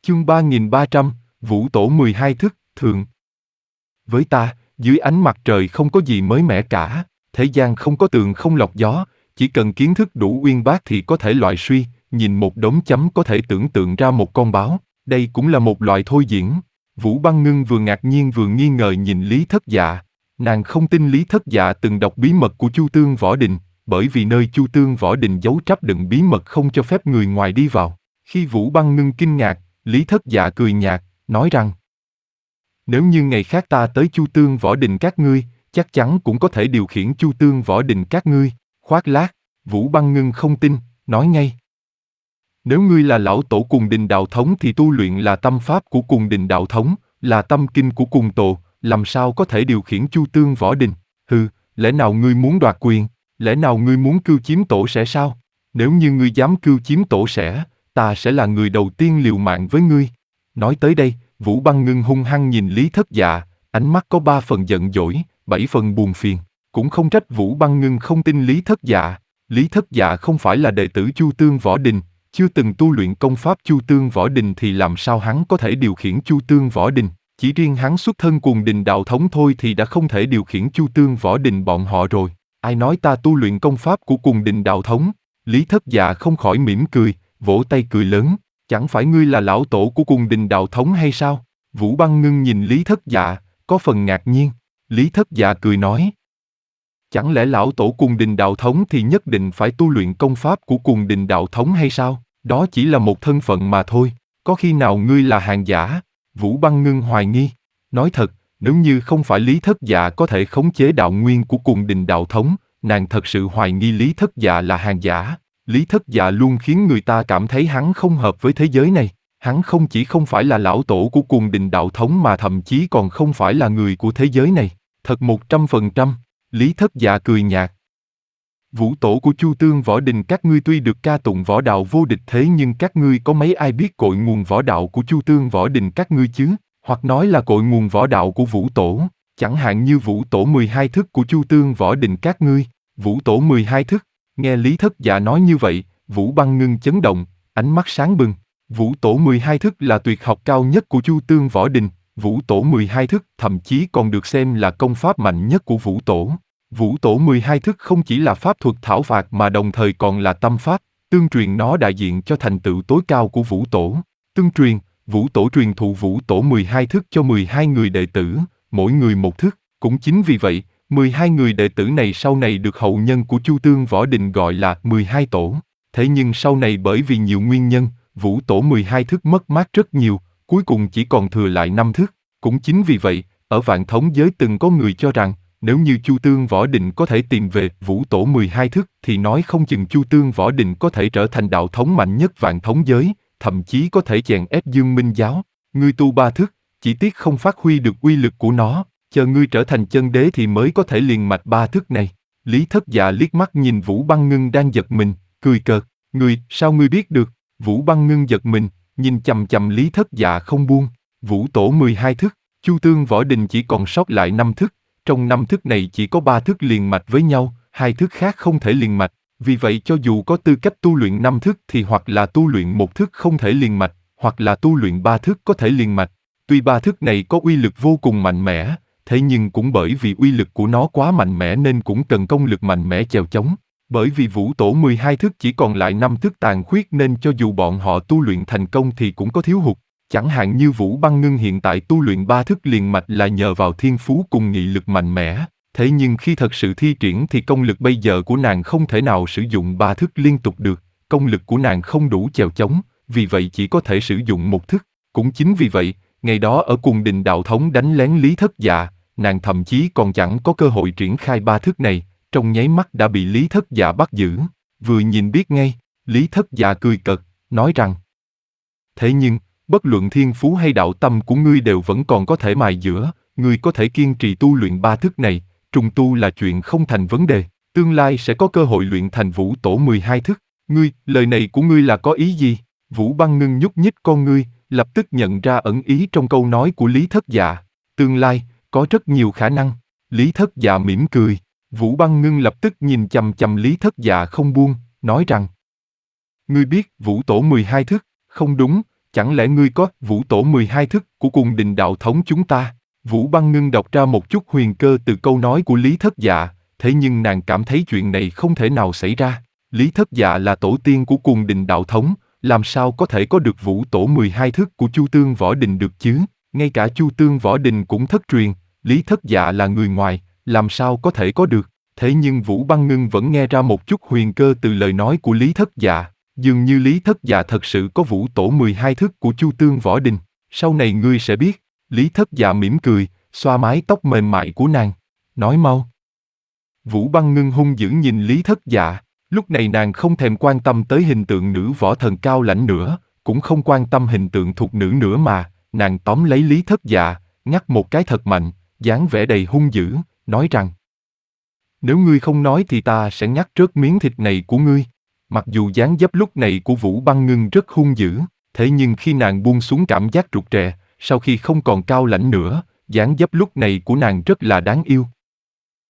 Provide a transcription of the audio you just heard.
Chương 3300, Vũ Tổ 12 thức, thượng. Với ta, dưới ánh mặt trời không có gì mới mẻ cả, thế gian không có tường không lọc gió, chỉ cần kiến thức đủ uyên bác thì có thể loại suy, nhìn một đống chấm có thể tưởng tượng ra một con báo, đây cũng là một loại thôi diễn. Vũ Băng Ngưng vừa ngạc nhiên vừa nghi ngờ nhìn Lý Thất Dạ. Nàng không tin Lý Thất Dạ từng đọc bí mật của Chu Tương Võ Đình, bởi vì nơi Chu Tương Võ Đình giấu tráp đựng bí mật không cho phép người ngoài đi vào. Khi Vũ Băng Ngưng kinh ngạc, Lý Thất Dạ cười nhạt, nói rằng: nếu như ngày khác ta tới Chu Tương Võ Đình các ngươi, chắc chắn cũng có thể điều khiển Chu Tương Võ Đình các ngươi. Khoác lác, Vũ Băng Ngưng không tin, nói ngay: nếu ngươi là lão tổ Cùng Đình Đạo Thống thì tu luyện là tâm pháp của Cùng Đình Đạo Thống, là tâm kinh của Cùng Tổ, làm sao có thể điều khiển Chu Tương Võ Đình? Hừ, lẽ nào ngươi muốn đoạt quyền? Lẽ nào ngươi muốn cưu chiếm tổ sẽ sao? Nếu như ngươi dám cưu chiếm tổ sẽ, ta sẽ là người đầu tiên liều mạng với ngươi. Nói tới đây, Vũ Băng Ngưng hung hăng nhìn Lý Thất Dạ, ánh mắt có 3 phần giận dỗi, 7 phần buồn phiền. Cũng không trách Vũ Băng Ngưng không tin Lý Thất Dạ. Lý Thất Dạ không phải là đệ tử Chu Tương Võ Đình, chưa từng tu luyện công pháp Chu Tương Võ Đình thì làm sao hắn có thể điều khiển Chu Tương Võ Đình? Chỉ riêng hắn xuất thân Cuồng Đình Đạo Thống thôi thì đã không thể điều khiển Chu Tương Võ Đình bọn họ rồi. Ai nói ta tu luyện công pháp của Cuồng Đình Đạo Thống? Lý Thất Dạ không khỏi mỉm cười, vỗ tay cười lớn. Chẳng phải ngươi là lão tổ của Cuồng Đình Đạo Thống hay sao? Vũ Băng Ngưng nhìn Lý Thất Dạ, có phần ngạc nhiên. Lý Thất Dạ cười nói: chẳng lẽ lão tổ Cuồng Đình Đạo Thống thì nhất định phải tu luyện công pháp của Cuồng Đình Đạo Thống hay sao? Đó chỉ là một thân phận mà thôi, có khi nào ngươi là hàng giả? Vũ Băng Ngưng hoài nghi. Nói thật, nếu như không phải Lý Thất Dạ có thể khống chế đạo nguyên của Cuồng Đình Đạo Thống, nàng thật sự hoài nghi Lý Thất Dạ là hàng giả. Lý Thất Dạ luôn khiến người ta cảm thấy hắn không hợp với thế giới này. Hắn không chỉ không phải là lão tổ của Cuồng Đình Đạo Thống mà thậm chí còn không phải là người của thế giới này. Thật 100%. Lý Thất Dạ cười nhạt. Vũ tổ của Chu Tương Võ Đình các ngươi tuy được ca tụng võ đạo vô địch thế nhưng các ngươi có mấy ai biết cội nguồn võ đạo của Chu Tương Võ Đình các ngươi chứ? Hoặc nói là cội nguồn võ đạo của Vũ tổ, chẳng hạn như Vũ tổ 12 thức của Chu Tương Võ Đình các ngươi. Vũ tổ 12 thức, nghe Lý Thất Dạ nói như vậy, Vũ Băng Ngưng chấn động, ánh mắt sáng bừng. Vũ tổ 12 thức là tuyệt học cao nhất của Chu Tương Võ Đình. Vũ tổ 12 thức thậm chí còn được xem là công pháp mạnh nhất của Vũ tổ. Vũ tổ 12 thức không chỉ là pháp thuật thảo phạt mà đồng thời còn là tâm pháp, tương truyền nó đại diện cho thành tựu tối cao của Vũ tổ. Tương truyền, Vũ tổ truyền thụ Vũ tổ 12 thức cho 12 người đệ tử, mỗi người một thức. Cũng chính vì vậy, 12 người đệ tử này sau này được hậu nhân của Chu Tương Võ Đình gọi là 12 tổ. Thế nhưng sau này bởi vì nhiều nguyên nhân, Vũ tổ 12 thức mất mát rất nhiều, cuối cùng chỉ còn thừa lại 5 thức. Cũng chính vì vậy, ở Vạn Thống giới từng có người cho rằng, nếu như Chu Tương Võ Đình có thể tìm về Vũ tổ 12 thức thì nói không chừng Chu Tương Võ Đình có thể trở thành đạo thống mạnh nhất Vạn Thống giới, thậm chí có thể chèn ép Dương Minh giáo. Ngươi tu 3 thức, chỉ tiếc không phát huy được uy lực của nó, chờ ngươi trở thành chân đế thì mới có thể liền mạch 3 thức này. Lý Thất Dạ liếc mắt nhìn Vũ Băng Ngưng đang giật mình, cười cợt. Sao ngươi biết được? Vũ Băng Ngưng giật mình, nhìn chằm chằm Lý Thất Dạ không buông. Vũ tổ 12 thức, Chu Tương Võ Đình chỉ còn sót lại 5 thức. Trong 5 thức này chỉ có 3 thức liền mạch với nhau, 2 thức khác không thể liền mạch. Vì vậy cho dù có tư cách tu luyện 5 thức thì hoặc là tu luyện 1 thức không thể liền mạch, hoặc là tu luyện 3 thức có thể liền mạch. Tuy 3 thức này có uy lực vô cùng mạnh mẽ, thế nhưng cũng bởi vì uy lực của nó quá mạnh mẽ nên cũng cần công lực mạnh mẽ chèo chống. Bởi vì Vũ tổ 12 thức chỉ còn lại 5 thức tàn khuyết nên cho dù bọn họ tu luyện thành công thì cũng có thiếu hụt. Chẳng hạn như Vũ Băng Ngưng hiện tại tu luyện 3 thức liền mạch là nhờ vào thiên phú cùng nghị lực mạnh mẽ. Thế nhưng khi thật sự thi triển thì công lực bây giờ của nàng không thể nào sử dụng 3 thức liên tục được. Công lực của nàng không đủ chèo chống, vì vậy chỉ có thể sử dụng 1 thức. Cũng chính vì vậy, ngày đó ở Cuồng Đình Đạo Thống đánh lén Lý Thất Dạ, nàng thậm chí còn chẳng có cơ hội triển khai 3 thức này, trong nháy mắt đã bị Lý Thất Dạ bắt giữ. Vừa nhìn biết ngay, Lý Thất Dạ cười cợt, nói rằng: thế nhưng, bất luận thiên phú hay đạo tâm của ngươi đều vẫn còn có thể mài giũa, ngươi có thể kiên trì tu luyện 3 thức này, trùng tu là chuyện không thành vấn đề, tương lai sẽ có cơ hội luyện thành Vũ tổ 12 thức. Lời này của ngươi là có ý gì? Vũ Băng Ngưng nhúc nhích con ngươi, lập tức nhận ra ẩn ý trong câu nói của Lý Thất Dạ. Tương lai, có rất nhiều khả năng. Lý Thất Dạ mỉm cười. Vũ Băng Ngưng lập tức nhìn chằm chằm Lý Thất Dạ không buông, nói rằng: ngươi biết Vũ tổ 12 thức? Không đúng, chẳng lẽ ngươi có Vũ Tổ 12 thức của Cung Đình đạo thống chúng ta? Vũ Băng Ngưng đọc ra một chút huyền cơ từ câu nói của Lý Thất Dạ, thế nhưng nàng cảm thấy chuyện này không thể nào xảy ra. Lý Thất Dạ là tổ tiên của Cung Đình đạo thống, làm sao có thể có được Vũ Tổ 12 thức của Chu Tương Võ Đình được chứ? Ngay cả Chu Tương Võ Đình cũng thất truyền, Lý Thất Dạ là người ngoài, làm sao có thể có được? Thế nhưng Vũ Băng Ngưng vẫn nghe ra một chút huyền cơ từ lời nói của Lý Thất Dạ, dường như Lý Thất Dạ thật sự có Vũ Tổ 12 thức của Chu Tương Võ Đình. Sau này ngươi sẽ biết. Lý Thất Dạ mỉm cười, xoa mái tóc mềm mại của nàng. Nói mau. Vũ Băng Ngưng hung dữ nhìn Lý Thất Dạ. Lúc này nàng không thèm quan tâm tới hình tượng nữ võ thần cao lãnh nữa, cũng không quan tâm hình tượng thục nữ nữa mà, nàng tóm lấy Lý Thất Dạ, ngắt một cái thật mạnh, dáng vẻ đầy hung dữ, nói rằng: nếu ngươi không nói thì ta sẽ ngắt rớt miếng thịt này của ngươi. Mặc dù dáng dấp lúc này của Vũ Băng Ngưng rất hung dữ, thế nhưng khi nàng buông xuống cảm giác rụt rè, sau khi không còn cao lãnh nữa, dáng dấp lúc này của nàng rất là đáng yêu.